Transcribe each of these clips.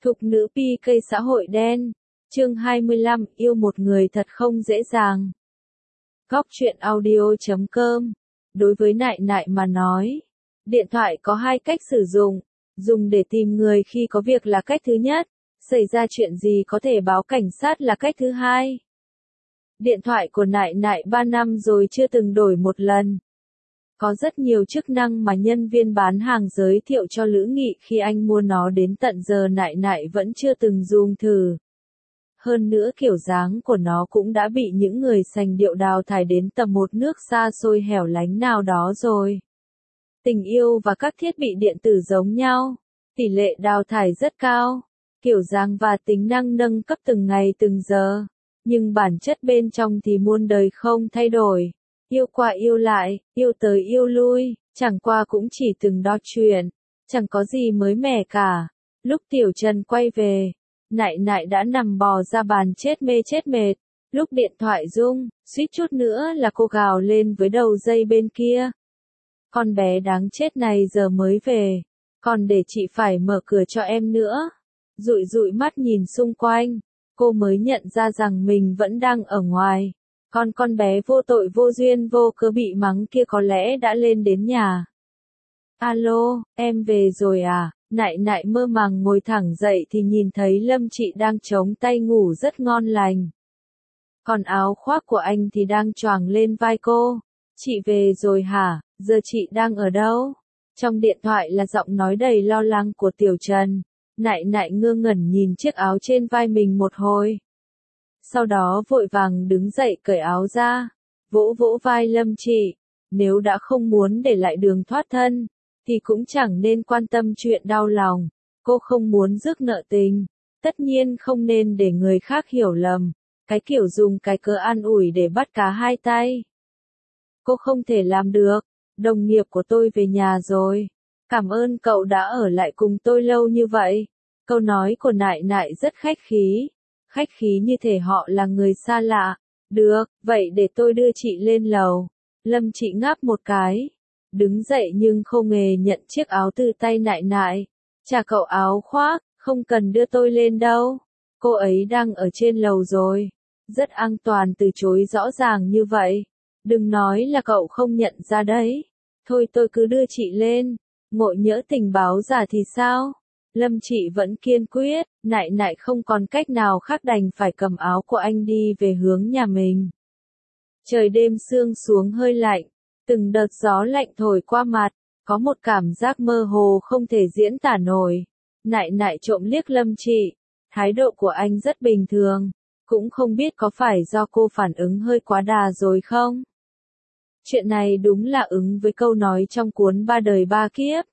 Thục nữ PK xã hội đen. Chương 25, yêu một người thật không dễ dàng. Góc truyện audio.com. Đối với Nại Nại mà nói, điện thoại có hai cách sử dụng. Dùng để tìm người khi có việc là cách thứ nhất, xảy ra chuyện gì có thể báo cảnh sát là cách thứ hai. Điện thoại của Nại Nại 3 năm rồi chưa từng đổi một lần. Có rất nhiều chức năng mà nhân viên bán hàng giới thiệu cho Lữ Nghị khi anh mua nó đến tận giờ Nại Nại vẫn chưa từng dùng thử. Hơn nữa kiểu dáng của nó cũng đã bị những người sành điệu đào thải đến tầm một nước xa xôi hẻo lánh nào đó rồi. Tình yêu và các thiết bị điện tử giống nhau, tỷ lệ đào thải rất cao, kiểu dáng và tính năng nâng cấp từng ngày từng giờ, nhưng bản chất bên trong thì muôn đời không thay đổi. Yêu qua yêu lại, yêu tới yêu lui, chẳng qua cũng chỉ từng đo chuyện, chẳng có gì mới mẻ cả. Lúc Tiểu Trần quay về, Nại Nại đã nằm bò ra bàn chết mê chết mệt. Lúc điện thoại rung, suýt chút nữa là cô gào lên với đầu dây bên kia. Con bé đáng chết này giờ mới về, còn để chị phải mở cửa cho em nữa. Dụi dụi mắt nhìn xung quanh, cô mới nhận ra rằng mình vẫn đang ở ngoài. Còn con bé vô tội vô duyên vô cớ bị mắng kia có lẽ đã lên đến nhà. Alo, em về rồi à? Nại Nại mơ màng ngồi thẳng dậy thì nhìn thấy Lâm Chị đang chống tay ngủ rất ngon lành. Còn áo khoác của anh thì đang choàng lên vai cô. Chị về rồi hả? Giờ chị đang ở đâu? Trong điện thoại là giọng nói đầy lo lắng của Tiểu Trần. Nại Nại ngơ ngẩn nhìn chiếc áo trên vai mình một hồi. Sau đó vội vàng đứng dậy cởi áo ra, vỗ vỗ vai Lâm Chị. Nếu đã không muốn để lại đường thoát thân, thì cũng chẳng nên quan tâm chuyện đau lòng. Cô không muốn rước nợ tình, tất nhiên không nên để người khác hiểu lầm, cái kiểu dùng cái cớ an ủi để bắt cá hai tay. Cô không thể làm được, đồng nghiệp của tôi về nhà rồi. Cảm ơn cậu đã ở lại cùng tôi lâu như vậy. Câu nói của Nại Nại rất khách khí như thể họ là người xa lạ. Được, vậy để tôi đưa chị lên lầu. Lâm Chị ngáp một cái, đứng dậy nhưng không hề nhận chiếc áo từ tay Nại Nại. Trả cậu áo khoác, không cần đưa tôi lên đâu. Cô ấy đang ở trên lầu rồi. Rất an toàn từ chối rõ ràng như vậy. Đừng nói là cậu không nhận ra đấy. Thôi tôi cứ đưa chị lên. Ngộ nhỡ tình báo giả thì sao? Lâm Chị vẫn kiên quyết, Nại Nại không còn cách nào khác đành phải cầm áo của anh đi về hướng nhà mình. Trời đêm sương xuống hơi lạnh, từng đợt gió lạnh thổi qua mặt, có một cảm giác mơ hồ không thể diễn tả nổi. Nại Nại trộm liếc Lâm Chị, thái độ của anh rất bình thường, cũng không biết có phải do cô phản ứng hơi quá đà rồi không? Chuyện này đúng là ứng với câu nói trong cuốn Ba đời ba kiếp.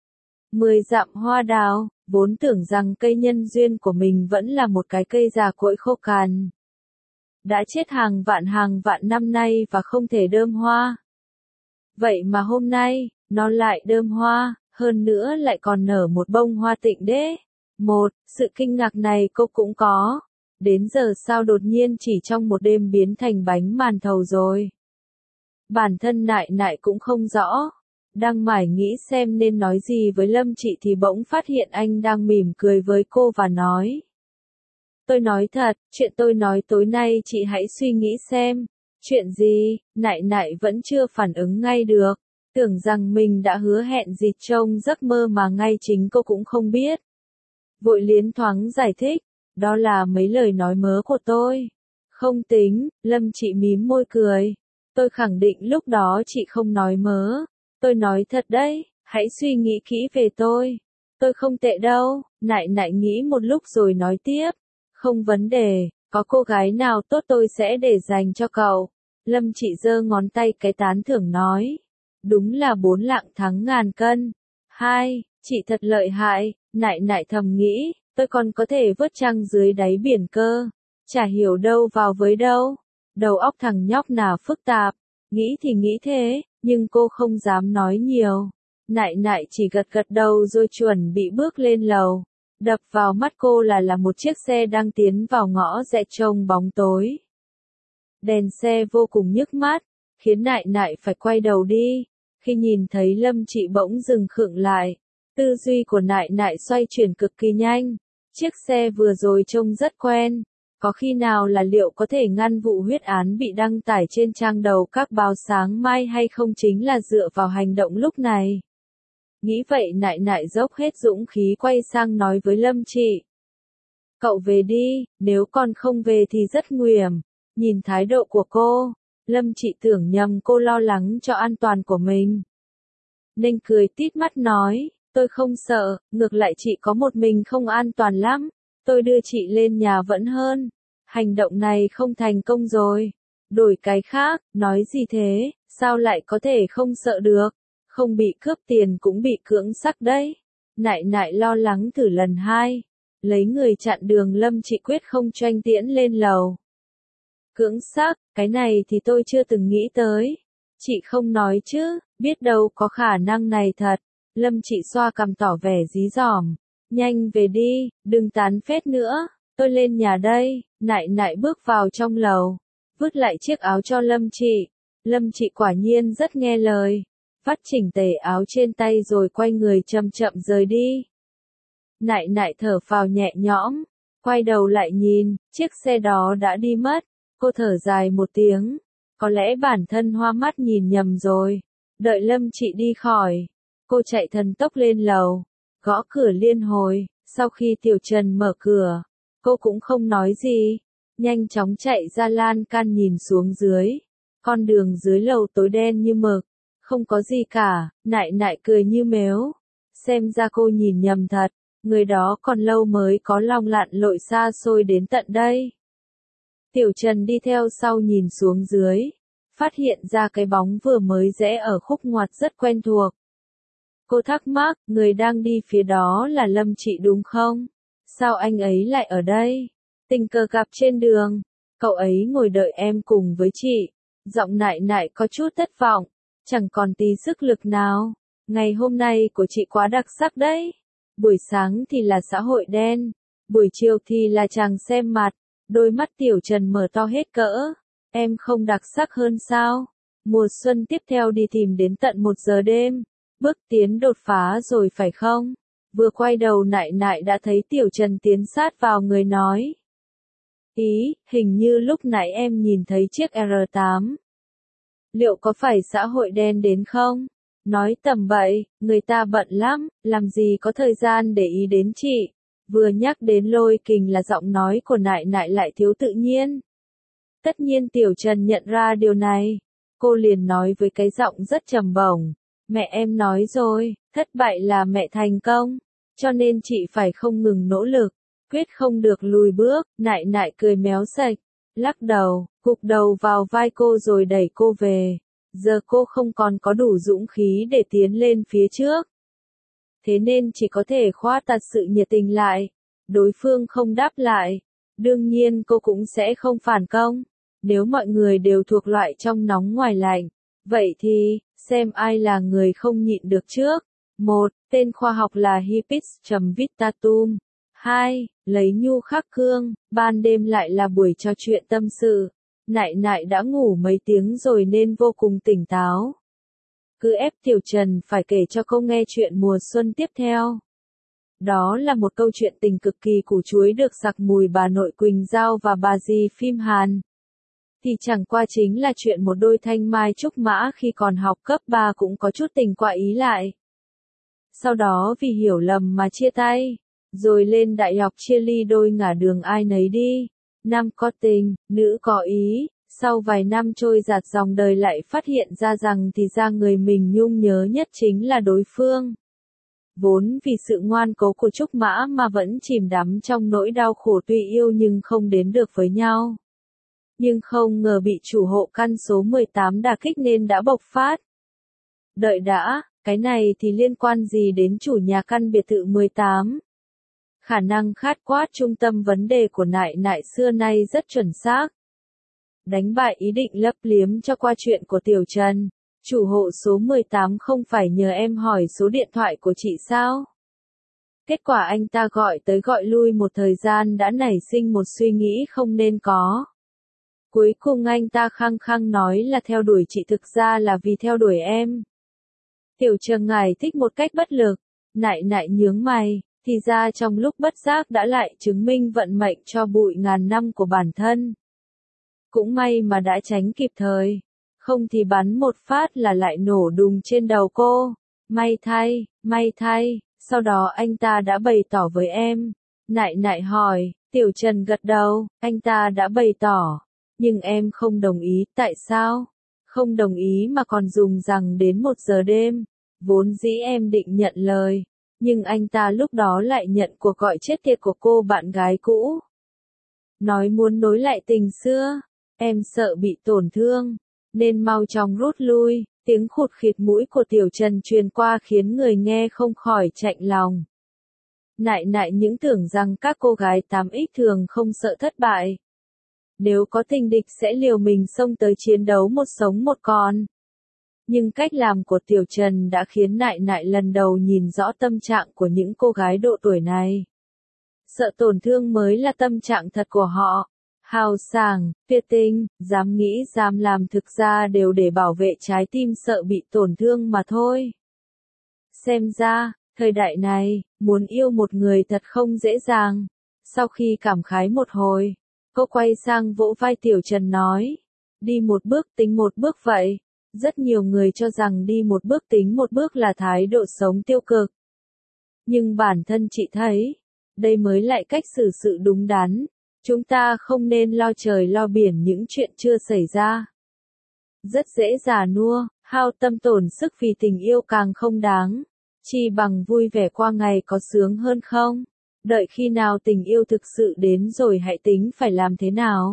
10 dặm hoa đào, vốn tưởng rằng cây nhân duyên của mình vẫn là một cái cây già cỗi khô cằn. Đã chết hàng vạn năm nay và không thể đơm hoa. Vậy mà hôm nay, nó lại đơm hoa, hơn nữa lại còn nở một bông hoa tịnh đế. Sự kinh ngạc này cô cũng có. Đến giờ sao đột nhiên chỉ trong một đêm biến thành bánh màn thầu rồi. Bản thân Nại Nại cũng không rõ. Đang mải nghĩ xem nên nói gì với Lâm Chị thì bỗng phát hiện anh đang mỉm cười với cô và nói. Tôi nói thật, chuyện tôi nói tối nay chị hãy suy nghĩ xem. Chuyện gì? Nại Nại vẫn chưa phản ứng ngay được. Tưởng rằng mình đã hứa hẹn gì trong giấc mơ mà ngay chính cô cũng không biết. Vội liến thoáng giải thích. Đó là mấy lời nói mớ của tôi. Không tính, Lâm Chị mím môi cười. Tôi khẳng định lúc đó chị không nói mớ. Tôi nói thật đấy, hãy suy nghĩ kỹ về tôi. Tôi không tệ đâu. Nại Nại nghĩ một lúc rồi nói tiếp. Không vấn đề, có cô gái nào tốt tôi sẽ để dành cho cậu. Lâm Chị giơ ngón tay cái tán thưởng nói. Đúng là 4 lạng thắng ngàn cân. 2, chị thật lợi hại. Nại Nại thầm nghĩ, tôi còn có thể vớt trăng dưới đáy biển cơ. Chả hiểu đâu vào với đâu. Đầu óc thằng nhóc nào phức tạp. Nghĩ thì nghĩ thế, nhưng cô không dám nói nhiều. Nại Nại chỉ gật gật đầu rồi chuẩn bị bước lên lầu. Đập vào mắt cô là một chiếc xe đang tiến vào ngõ rẽ trong bóng tối. Đèn xe vô cùng nhức mắt, khiến Nại Nại phải quay đầu đi. Khi nhìn thấy Lâm Chị bỗng dừng khựng lại, tư duy của Nại Nại xoay chuyển cực kỳ nhanh. Chiếc xe vừa rồi trông rất quen. Có khi nào là liệu có thể ngăn vụ huyết án bị đăng tải trên trang đầu các báo sáng mai hay không chính là dựa vào hành động lúc này. Nghĩ vậy nại nại dốc hết dũng khí quay sang nói với Lâm Trị. Cậu về đi, nếu con không về thì rất nguy hiểm. Nhìn thái độ của cô, Lâm Trị tưởng nhầm cô lo lắng cho an toàn của mình. Nên cười tít mắt nói, tôi không sợ, ngược lại chị có một mình không an toàn lắm. Tôi đưa chị lên nhà vẫn hơn. Hành động này không thành công rồi. Đổi cái khác, nói gì thế, sao lại có thể không sợ được. Không bị cướp tiền cũng bị cưỡng sắc đấy. Nại nại lo lắng thử lần hai. Lấy người chặn đường Lâm Trị quyết không cho anh tiễn lên lầu. Cưỡng sắc, cái này thì tôi chưa từng nghĩ tới. Chị không nói chứ, biết đâu có khả năng này thật. Lâm Trị xoa cằm tỏ vẻ dí dỏm. Nhanh về đi, đừng tán phét nữa, tôi lên nhà đây. Nại nại bước vào trong lầu, vứt lại chiếc áo cho Lâm Trị. Lâm Trị quả nhiên rất nghe lời. Vắt chỉnh tề áo trên tay rồi quay người chậm chậm rời đi. Nại nại thở phào nhẹ nhõm, quay đầu lại nhìn, chiếc xe đó đã đi mất. Cô thở dài một tiếng, có lẽ bản thân hoa mắt nhìn nhầm rồi. Đợi Lâm Trị đi khỏi, cô chạy thần tốc lên lầu, gõ cửa liên hồi. Sau khi Tiểu Trần mở cửa, cô cũng không nói gì, nhanh chóng chạy ra lan can nhìn xuống dưới. Con đường dưới lầu tối đen như mực, không có gì cả. Nại nại cười như mếu, xem ra cô nhìn nhầm thật, người đó còn lâu mới có lòng lặn lội xa xôi đến tận đây. Tiểu Trần đi theo sau nhìn xuống dưới, phát hiện ra cái bóng vừa mới rẽ ở khúc ngoặt rất quen thuộc. Cô thắc mắc, người đang đi phía đó là Lâm Trị đúng không? Sao anh ấy lại ở đây? Tình cờ gặp trên đường, cậu ấy ngồi đợi em cùng với chị. Giọng nại nại có chút thất vọng, chẳng còn tí sức lực nào. Ngày hôm nay của chị quá đặc sắc đấy. Buổi sáng thì là xã hội đen, buổi chiều thì là chàng xem mặt. Đôi mắt Tiểu Trần mở to hết cỡ. Em không đặc sắc hơn sao? Mùa xuân tiếp theo đi tìm đến tận 1 giờ đêm. Bước tiến đột phá rồi phải không? Vừa quay đầu nại nại đã thấy Tiểu Trần tiến sát vào người nói. Ý, hình như lúc nãy em nhìn thấy chiếc R8. Liệu có phải xã hội đen đến không? Nói tầm bậy, người ta bận lắm, làm gì có thời gian để ý đến chị. Vừa nhắc đến Lôi Kình là giọng nói của nại nại lại thiếu tự nhiên. Tất nhiên Tiểu Trần nhận ra điều này. Cô liền nói với cái giọng rất trầm bổng. Mẹ em nói rồi, thất bại là mẹ thành công. Cho nên chị phải không ngừng nỗ lực, quyết không được lùi bước. Nại nại cười méo sạch, lắc đầu, gục đầu vào vai cô rồi đẩy cô về. Giờ cô không còn có đủ dũng khí để tiến lên phía trước. Thế nên chỉ có thể khoa tạt sự nhiệt tình lại. Đối phương không đáp lại. Đương nhiên cô cũng sẽ không phản công. Nếu mọi người đều thuộc loại trong nóng ngoài lạnh, vậy thì, xem ai là người không nhịn được trước. 1. Tên khoa học là Hippias.Vitatum. 2. Lấy nhu khắc cương. Ban đêm lại là buổi trò chuyện tâm sự. Nại nại đã ngủ mấy tiếng rồi nên vô cùng tỉnh táo. Cứ ép Tiểu Trần phải kể cho cô nghe chuyện mùa xuân tiếp theo. Đó là một câu chuyện tình cực kỳ củ chuối được sặc mùi bà nội Quỳnh Giao và bà dì phim Hàn. Thì chẳng qua chính là chuyện một đôi thanh mai trúc mã khi còn học cấp 3 cũng có chút tình quạ ý lại. Sau đó vì hiểu lầm mà chia tay. Rồi lên đại học chia ly đôi ngả đường ai nấy đi. Nam có tình, nữ có ý. Sau vài năm trôi dạt dòng đời lại phát hiện ra rằng thì ra người mình nhung nhớ nhất chính là đối phương. Vốn vì sự ngoan cố của Trúc Mã mà vẫn chìm đắm trong nỗi đau khổ tuy yêu nhưng không đến được với nhau. Nhưng không ngờ bị chủ hộ căn số 18 đả kích nên đã bộc phát. Đợi đã, cái này thì liên quan gì đến chủ nhà căn biệt thự 18? Khả năng khát quát trung tâm vấn đề của nại nại xưa nay rất chuẩn xác. Đánh bại ý định lấp liếm cho qua chuyện của Tiểu Trần. Chủ hộ số 18 không phải nhờ em hỏi số điện thoại của chị sao? Kết quả anh ta gọi tới gọi lui một thời gian đã nảy sinh một suy nghĩ không nên có. Cuối cùng anh ta khăng khăng nói là theo đuổi chị thực ra là vì theo đuổi em. Tiểu Trần ngài thích một cách bất lực. Nại nại nhướng mày, thì ra trong lúc bất giác đã lại chứng minh vận mệnh cho bụi ngàn năm của bản thân. Cũng may mà đã tránh kịp thời, không thì bắn một phát là lại nổ đùng trên đầu cô. May thay, sau đó anh ta đã bày tỏ với em. Nại nại hỏi, Tiểu Trần gật đầu, anh ta đã bày tỏ, nhưng em không đồng ý, tại sao? Không đồng ý mà còn dùng rằng đến 1 giờ đêm, vốn dĩ em định nhận lời, nhưng anh ta lúc đó lại nhận cuộc gọi chết tiệt của cô bạn gái cũ. Nói muốn nối lại tình xưa, em sợ bị tổn thương, nên mau chóng rút lui. Tiếng khụt khịt mũi của Tiểu Trần truyền qua khiến người nghe không khỏi chạnh lòng. Nại nại những tưởng rằng các cô gái 8X thường không sợ thất bại. Nếu có tình địch sẽ liều mình xông tới chiến đấu một sống một còn. Nhưng cách làm của Tiểu Trần đã khiến nại nại lần đầu nhìn rõ tâm trạng của những cô gái độ tuổi này. Sợ tổn thương mới là tâm trạng thật của họ. Hào sảng, tuyệt tình, dám nghĩ dám làm thực ra đều để bảo vệ trái tim sợ bị tổn thương mà thôi. Xem ra, thời đại này, muốn yêu một người thật không dễ dàng. Sau khi cảm khái một hồi, cô quay sang vỗ vai Tiểu Trần nói, đi một bước tính một bước vậy. Rất nhiều người cho rằng đi một bước tính một bước là thái độ sống tiêu cực. Nhưng bản thân chị thấy, đây mới lại cách xử sự đúng đắn. Chúng ta không nên lo trời lo biển những chuyện chưa xảy ra. Rất dễ già nua, hao tâm tổn sức vì tình yêu càng không đáng. Chi bằng vui vẻ qua ngày có sướng hơn không? Đợi khi nào tình yêu thực sự đến rồi hãy tính phải làm thế nào.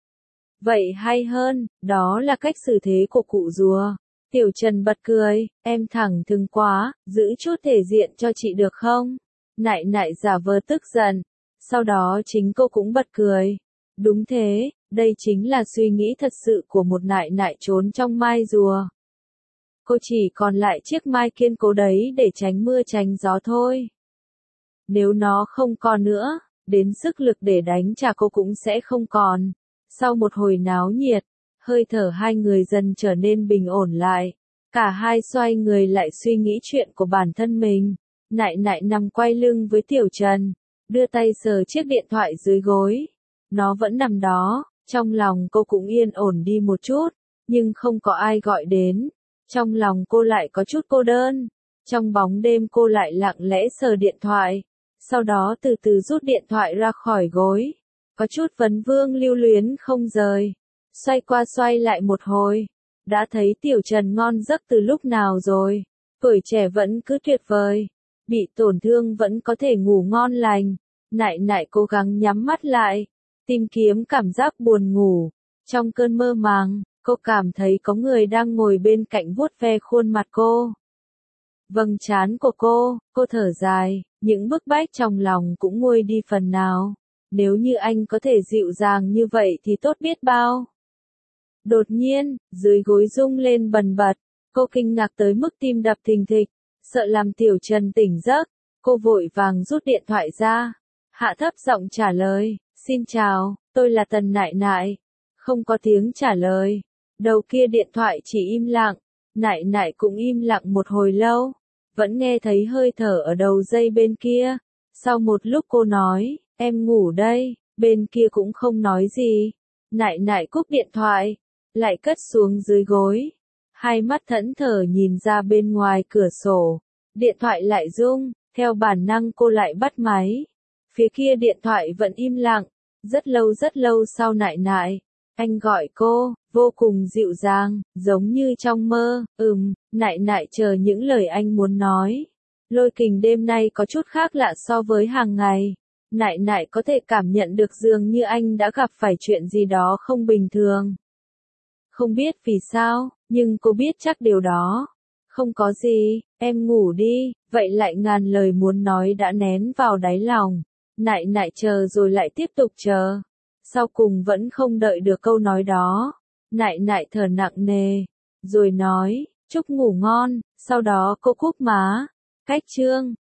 Vậy hay hơn, đó là cách xử thế của cụ rùa. Tiểu Trần bật cười, em thẳng thừng quá, giữ chút thể diện cho chị được không? Nại nại giả vờ tức giận. Sau đó chính cô cũng bật cười. Đúng thế, đây chính là suy nghĩ thật sự của một nại nại trốn trong mai rùa. Cô chỉ còn lại chiếc mai kiên cố đấy để tránh mưa tránh gió thôi. Nếu nó không còn nữa, đến sức lực để đánh trả cô cũng sẽ không còn. Sau một hồi náo nhiệt, hơi thở hai người dần trở nên bình ổn lại. Cả hai xoay người lại suy nghĩ chuyện của bản thân mình. Nại nại nằm quay lưng với Tiểu Trần, đưa tay sờ chiếc điện thoại dưới gối. Nó vẫn nằm đó, trong lòng cô cũng yên ổn đi một chút, nhưng không có ai gọi đến. Trong lòng cô lại có chút cô đơn. Trong bóng đêm cô lại lặng lẽ sờ điện thoại, sau đó từ từ rút điện thoại ra khỏi gối. Có chút vấn vương lưu luyến không rời. Xoay qua xoay lại một hồi, đã thấy Tiểu Trần ngon giấc từ lúc nào rồi. Tuổi trẻ vẫn cứ tuyệt vời, bị tổn thương vẫn có thể ngủ ngon lành. Nại nại cố gắng nhắm mắt lại, tìm kiếm cảm giác buồn ngủ. Trong cơn mơ màng, cô cảm thấy có người đang ngồi bên cạnh vuốt ve khuôn mặt cô. Vầng trán của cô thở dài, những bức bách trong lòng cũng nguôi đi phần nào. Nếu như anh có thể dịu dàng như vậy thì tốt biết bao. Đột nhiên, dưới gối rung lên bần bật, cô kinh ngạc tới mức tim đập thình thịch, sợ làm Tiểu Trần tỉnh giấc, cô vội vàng rút điện thoại ra, hạ thấp giọng trả lời, xin chào, tôi là Tần Nại Nại. Không có tiếng trả lời, đầu kia điện thoại chỉ im lặng, Nại Nại cũng im lặng một hồi lâu, vẫn nghe thấy hơi thở ở đầu dây bên kia. Sau một lúc cô nói, em ngủ đây, bên kia cũng không nói gì. Nại nại cúp điện thoại, lại cất xuống dưới gối. Hai mắt thẫn thờ nhìn ra bên ngoài cửa sổ. Điện thoại lại rung, theo bản năng cô lại bắt máy. Phía kia điện thoại vẫn im lặng. Rất lâu sau nại nại, anh gọi cô, vô cùng dịu dàng, giống như trong mơ. Nại nại chờ những lời anh muốn nói. Lôi kình đêm nay có chút khác lạ so với hàng ngày. Nại nại có thể cảm nhận được dường như anh đã gặp phải chuyện gì đó không bình thường. Không biết vì sao, nhưng cô biết chắc điều đó. Không có gì, em ngủ đi, vậy lại ngàn lời muốn nói đã nén vào đáy lòng. Nại nại chờ rồi lại tiếp tục chờ. Sau cùng vẫn không đợi được câu nói đó. Nại nại thở nặng nề, rồi nói, chúc ngủ ngon, sau đó cô cúp má. Cách chương